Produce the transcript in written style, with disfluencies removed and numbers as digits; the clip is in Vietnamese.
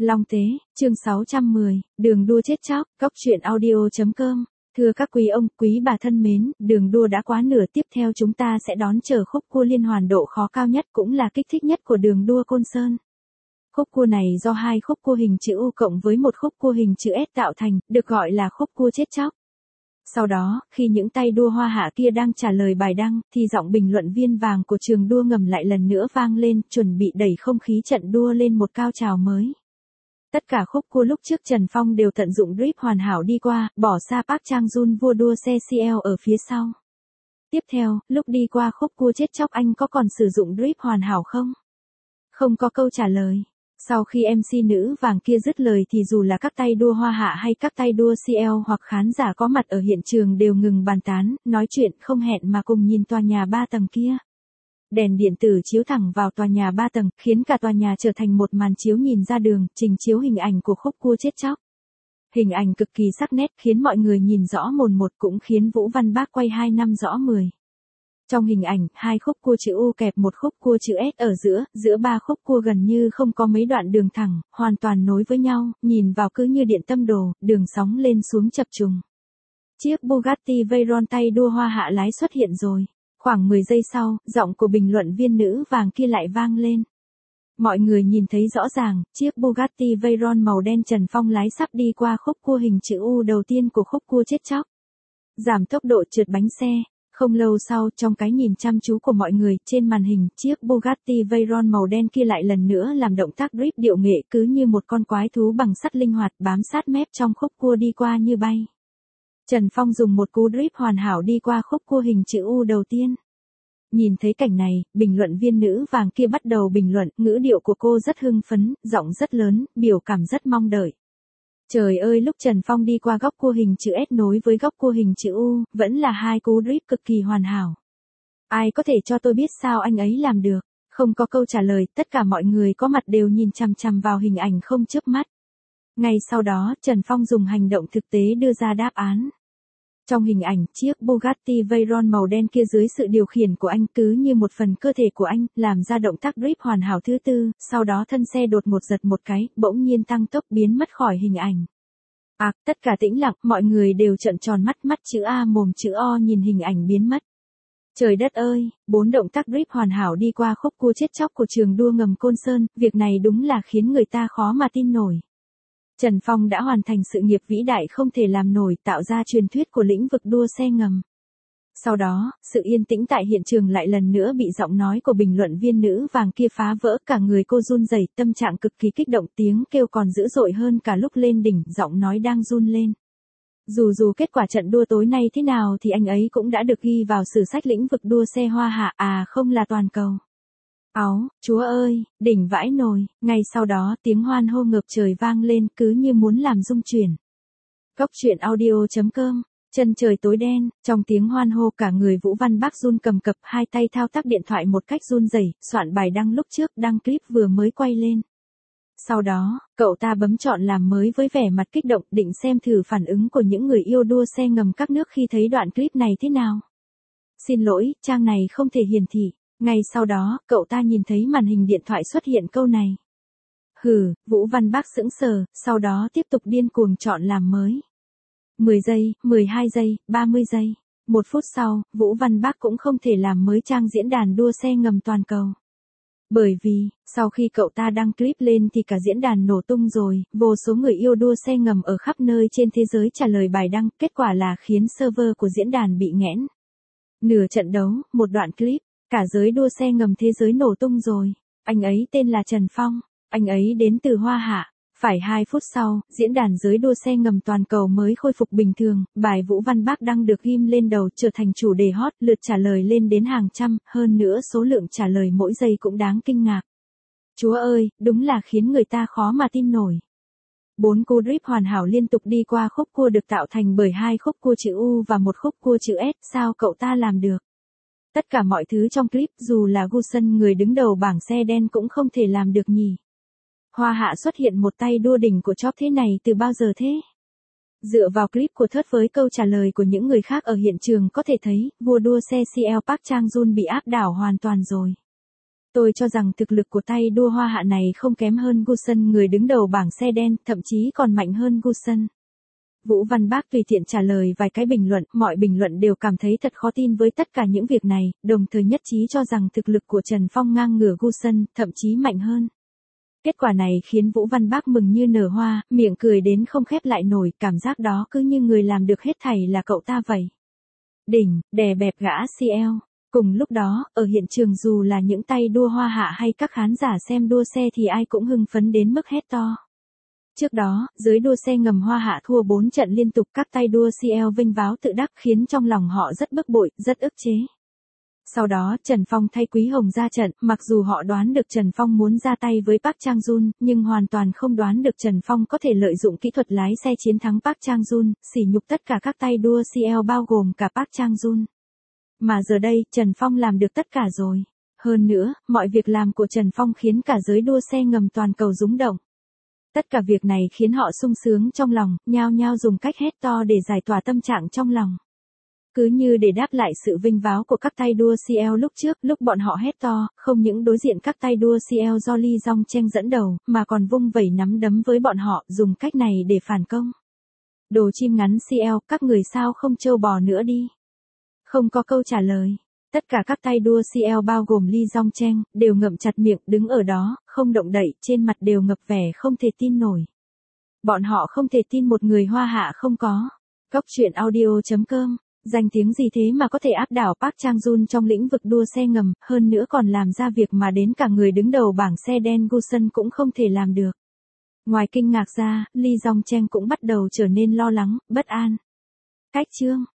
Long Tế, chương 610, đường đua chết chóc, góc truyện audio.com. Thưa các quý ông, quý bà thân mến, đường đua đã quá nửa, tiếp theo chúng ta sẽ đón chờ khúc cua liên hoàn độ khó cao nhất cũng là kích thích nhất của đường đua Côn Sơn. Khúc cua này do hai khúc cua hình chữ U cộng với một khúc cua hình chữ S tạo thành, được gọi là khúc cua chết chóc. Sau đó, khi những tay đua hoa hạ kia đang trả lời bài đăng, thì giọng bình luận viên vàng của trường đua ngầm lại lần nữa vang lên, chuẩn bị đẩy không khí trận đua lên một cao trào mới. Tất cả khúc cua lúc trước Trần Phong đều tận dụng grip hoàn hảo đi qua, bỏ xa Park Chang-jun vua đua xe CL ở phía sau. Tiếp theo, lúc đi qua khúc cua chết chóc anh có còn sử dụng grip hoàn hảo không? Không có câu trả lời. Sau khi MC nữ vàng kia dứt lời thì dù là các tay đua hoa hạ hay các tay đua CL hoặc khán giả có mặt ở hiện trường đều ngừng bàn tán, nói chuyện không hẹn mà cùng nhìn tòa nhà 3 tầng kia. Đèn điện tử chiếu thẳng vào tòa nhà 3 tầng, khiến cả tòa nhà trở thành một màn chiếu nhìn ra đường, trình chiếu hình ảnh của khúc cua chết chóc. Hình ảnh cực kỳ sắc nét, khiến mọi người nhìn rõ mồn một, cũng khiến Vũ Văn Bác quay 2 năm rõ 10. Trong hình ảnh, hai khúc cua chữ U kẹp một khúc cua chữ S ở giữa ba khúc cua gần như không có mấy đoạn đường thẳng, hoàn toàn nối với nhau, nhìn vào cứ như điện tâm đồ, đường sóng lên xuống chập trùng. Chiếc Bugatti Veyron tay đua hoa hạ lái xuất hiện rồi. Khoảng 10 giây sau, giọng của bình luận viên nữ vàng kia lại vang lên. Mọi người nhìn thấy rõ ràng, chiếc Bugatti Veyron màu đen Trần Phong lái sắp đi qua khúc cua hình chữ U đầu tiên của khúc cua chết chóc. Giảm tốc độ trượt bánh xe. Không lâu sau, trong cái nhìn chăm chú của mọi người, trên màn hình, chiếc Bugatti Veyron màu đen kia lại lần nữa làm động tác drift điệu nghệ cứ như một con quái thú bằng sắt linh hoạt bám sát mép trong khúc cua đi qua như bay. Trần Phong dùng một cú drift hoàn hảo đi qua khúc cua hình chữ U đầu tiên. Nhìn thấy cảnh này, bình luận viên nữ vàng kia bắt đầu bình luận, ngữ điệu của cô rất hưng phấn, giọng rất lớn, biểu cảm rất mong đợi. Trời ơi, lúc Trần Phong đi qua góc cua hình chữ S nối với góc cua hình chữ U, vẫn là hai cú drift cực kỳ hoàn hảo. Ai có thể cho tôi biết sao anh ấy làm được? Không có câu trả lời, tất cả mọi người có mặt đều nhìn chằm chằm vào hình ảnh không chớp mắt. Ngay sau đó, Trần Phong dùng hành động thực tế đưa ra đáp án. Trong hình ảnh, chiếc Bugatti Veyron màu đen kia dưới sự điều khiển của anh cứ như một phần cơ thể của anh, làm ra động tác drift hoàn hảo thứ tư, sau đó thân xe đột ngột giật một cái, bỗng nhiên tăng tốc biến mất khỏi hình ảnh. Tất cả tĩnh lặng, mọi người đều trợn tròn mắt, mắt chữ A mồm chữ O nhìn hình ảnh biến mất. Trời đất ơi, 4 động tác drift hoàn hảo đi qua khúc cua chết chóc của trường đua ngầm Côn Sơn, việc này đúng là khiến người ta khó mà tin nổi. Trần Phong đã hoàn thành sự nghiệp vĩ đại không thể làm nổi, tạo ra truyền thuyết của lĩnh vực đua xe ngầm. Sau đó, sự yên tĩnh tại hiện trường lại lần nữa bị giọng nói của bình luận viên nữ vàng kia phá vỡ, cả người cô run rẩy, tâm trạng cực kỳ kích động, tiếng kêu còn dữ dội hơn cả lúc lên đỉnh, giọng nói đang run lên. Dù kết quả trận đua tối nay thế nào thì anh ấy cũng đã được ghi vào sử sách lĩnh vực đua xe hoa hạ, không là toàn cầu. Chúa ơi, đỉnh vãi nồi, ngay sau đó tiếng hoan hô ngập trời vang lên cứ như muốn làm rung chuyển. Góc truyện audio.com, chân trời tối đen, trong tiếng hoan hô cả người Vũ Văn Bác run cầm cập, hai tay thao tác điện thoại một cách run rẩy, soạn bài đăng lúc trước, đăng clip vừa mới quay lên. Sau đó, cậu ta bấm chọn làm mới với vẻ mặt kích động, định xem thử phản ứng của những người yêu đua xe ngầm các nước khi thấy đoạn clip này thế nào. Xin lỗi, trang này không thể hiển thị. Ngay sau đó, cậu ta nhìn thấy màn hình điện thoại xuất hiện câu này. Vũ Văn Bác sững sờ, sau đó tiếp tục điên cuồng chọn làm mới. 10 giây, 12 giây, 30 giây. 1 phút sau, Vũ Văn Bác cũng không thể làm mới trang diễn đàn đua xe ngầm toàn cầu. Bởi vì, sau khi cậu ta đăng clip lên thì cả diễn đàn nổ tung rồi, vô số người yêu đua xe ngầm ở khắp nơi trên thế giới trả lời bài đăng, kết quả là khiến server của diễn đàn bị nghẽn. Nửa trận đấu, một đoạn clip. Cả giới đua xe ngầm thế giới nổ tung rồi. Anh ấy tên là Trần Phong. Anh ấy đến từ Hoa Hạ. Phải 2 phút sau, diễn đàn giới đua xe ngầm toàn cầu mới khôi phục bình thường. Bài Vũ Văn Bác đăng được ghim lên đầu trở thành chủ đề hot, lượt trả lời lên đến hàng trăm, hơn nữa số lượng trả lời mỗi giây cũng đáng kinh ngạc. Chúa ơi, đúng là khiến người ta khó mà tin nổi. 4 cú drift hoàn hảo liên tục đi qua khúc cua được tạo thành bởi hai khúc cua chữ U và một khúc cua chữ S, sao cậu ta làm được? Tất cả mọi thứ trong clip, dù là Gusen người đứng đầu bảng xe đen cũng không thể làm được nhỉ. Hoa hạ xuất hiện một tay đua đỉnh của chóp thế này từ bao giờ thế? Dựa vào clip của Thớt với câu trả lời của những người khác ở hiện trường có thể thấy, vua đua xe CL Park Chang-jun bị áp đảo hoàn toàn rồi. Tôi cho rằng thực lực của tay đua Hoa Hạ này không kém hơn Gusen người đứng đầu bảng xe đen, thậm chí còn mạnh hơn Gusen. Vũ Văn Bác tùy tiện trả lời vài cái bình luận, mọi bình luận đều cảm thấy thật khó tin với tất cả những việc này, đồng thời nhất trí cho rằng thực lực của Trần Phong ngang ngửa Gusen, thậm chí mạnh hơn. Kết quả này khiến Vũ Văn Bác mừng như nở hoa, miệng cười đến không khép lại nổi, cảm giác đó cứ như người làm được hết thảy là cậu ta vậy. Đỉnh, đè bẹp gã CL. Cùng lúc đó, ở hiện trường dù là những tay đua Hoa Hạ hay các khán giả xem đua xe thì ai cũng hưng phấn đến mức hét to. Trước đó, giới đua xe ngầm Hoa Hạ thua 4 trận liên tục, các tay đua CL vinh váo tự đắc khiến trong lòng họ rất bức bội, rất ức chế. Sau đó, Trần Phong thay Quý Hồng ra trận, mặc dù họ đoán được Trần Phong muốn ra tay với Park Chang-jun, nhưng hoàn toàn không đoán được Trần Phong có thể lợi dụng kỹ thuật lái xe chiến thắng Park Chang-jun, sỉ nhục tất cả các tay đua CL bao gồm cả Park Chang-jun. Mà giờ đây, Trần Phong làm được tất cả rồi. Hơn nữa, mọi việc làm của Trần Phong khiến cả giới đua xe ngầm toàn cầu rúng động. Tất cả việc này khiến họ sung sướng trong lòng, nhao nhao dùng cách hét to để giải tỏa tâm trạng trong lòng. Cứ như để đáp lại sự vinh váo của các tay đua CL lúc trước, lúc bọn họ hét to, không những đối diện các tay đua CL do Lee Jong Cheng dẫn đầu, mà còn vung vẩy nắm đấm với bọn họ, dùng cách này để phản công. Đồ chim ngắn CL, các người sao không trâu bò nữa đi. Không có câu trả lời. Tất cả các tay đua CL bao gồm Lee Jong Cheng, đều ngậm chặt miệng, đứng ở đó, không động đậy, trên mặt đều ngập vẻ không thể tin nổi. Bọn họ không thể tin một người Hoa Hạ không có. Góc truyện audio.com, danh tiếng gì thế mà có thể áp đảo Park Chang-jun trong lĩnh vực đua xe ngầm, hơn nữa còn làm ra việc mà đến cả người đứng đầu bảng xe đen Gusen cũng không thể làm được. Ngoài kinh ngạc ra, Lee Jong Cheng cũng bắt đầu trở nên lo lắng, bất an. Cách chương